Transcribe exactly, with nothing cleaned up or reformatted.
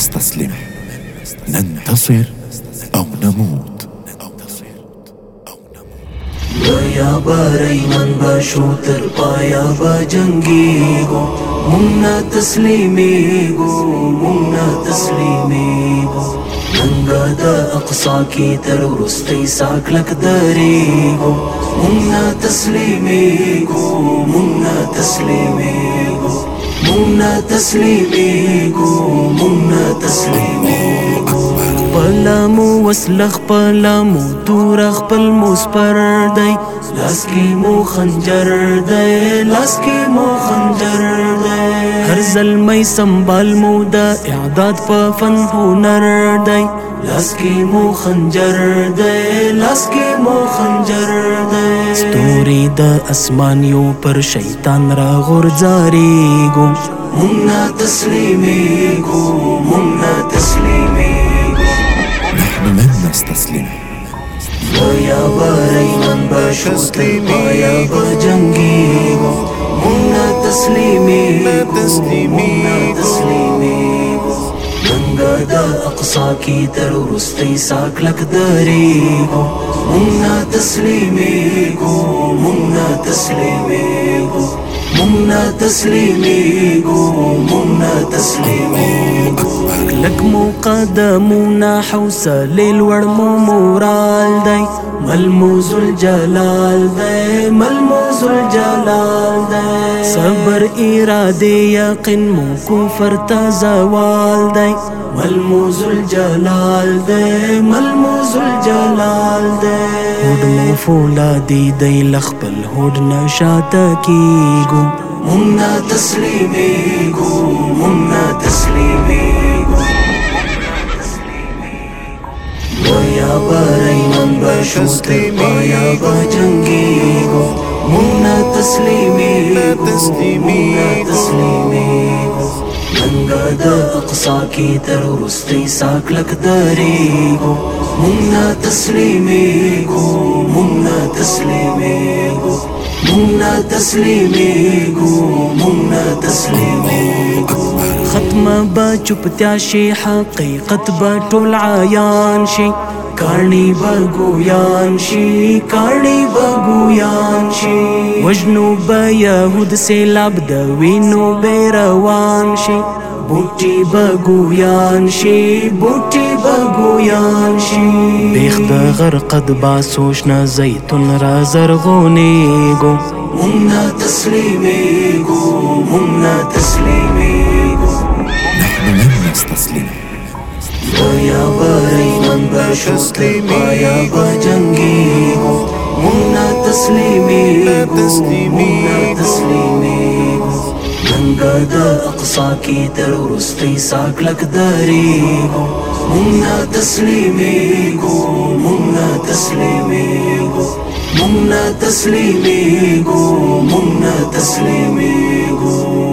نستسلم، ننتصر أو نموت. یا بارایمان باشو تر پایا با جنگیگو، منا تسلیمیگو منا تسلیمیگو. ننگا دا اقصا کی تر ورستی ساکلک دریگو، منا تسلیمیگو منا تسلیمیگو منا تسلیمیگو منا تسلیمیگو. پلامو وسلخ پلامو دورخ پلمو سپر دی، لاس کی مو خنجر دی لاس کی مو خنجر دی. هر ظلمی سنبال مو دا اعداد پا فن هنر دی، لاس کی مو خنجر دی لاس کی مو خنجر دی. ستوری دا اسمانیو پر شیطان را غرزاریگو، منا تسلیمیگو منا تسلیمیگو. نحن لن نستسلم. یا بارایمان باشو تر پایا با جنگیگو، منا تسلیمیگو منا تسلیمیگو. ننگا دا اقصا کی تر ورستی ساکلک دریگو، منا تسلیمیگو منا تسلیمیگو منا تسلیمیگو منا تسلیمیگو. لک مو قدمونا حوصا لیل ورمو مورال دی، ملموز الجلال دی ملموز الجلال دی. صبر ارادی یقین مو کفر تا زوال دی، ملموز الجلال دی ملموز الجلال دی. هوډ مو فولادی دی لخپل هوډ نشاته کیگو، منا تسلیمیگو منا تسلیمیگو. یا بارایمان باشو تر پایا با جنگیگو، منا تسلیمیگو منا تسلیمیگو. ننگا دا اقصا کی تر ورستی ساکلک دریگو، منا تسلیمیگو منا تسلیمیگو منا تسلیمیگو منا تسلیمیگو. ختم با چپتیا شی حقیقت با ټول عیان شي، کاڼي با ګویان شي کاڼي با ګویان شي. وژنو با یهود سیلاب د وینو بې روان شي، بوټي با ګویان شي بوټي با ګویان شي. بیخ د غرقد با سوشنا زیتون را زرغونیگو، منا تسلیمیگو منا تسلیمیگو. نحن لن نستسلم. یا بارایمان باشو تر پایا با جنگیگو، منا تسلیمیگو منا تسلیمیگو. ننگا دا اقصا کی تر ورستی ساکلک دریگو، منا تسلیمیگو منا تسلیمیگو منا تسلیمیگو منا تسلیمیگو.